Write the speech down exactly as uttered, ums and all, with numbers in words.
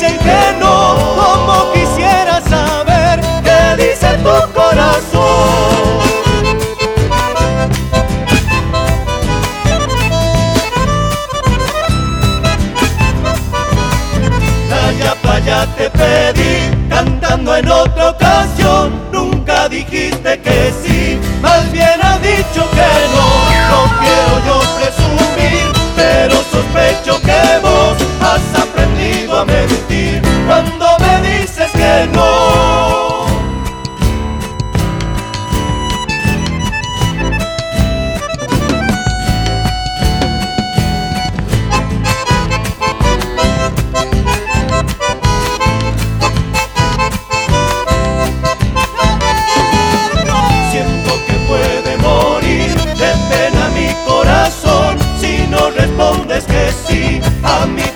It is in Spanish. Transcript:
dicen que no, como quisiera saber qué dice tu corazón. Allá pa' allá te pedí, cantando en otra ocasión, nunca dijiste que sí, más bien has dicho que no. No quiero yo presumir, pero sospecho que vos has aprendido a mentir cuando me dices que no. Siento que puede morir de pena mi corazón si no respondes que sí a mi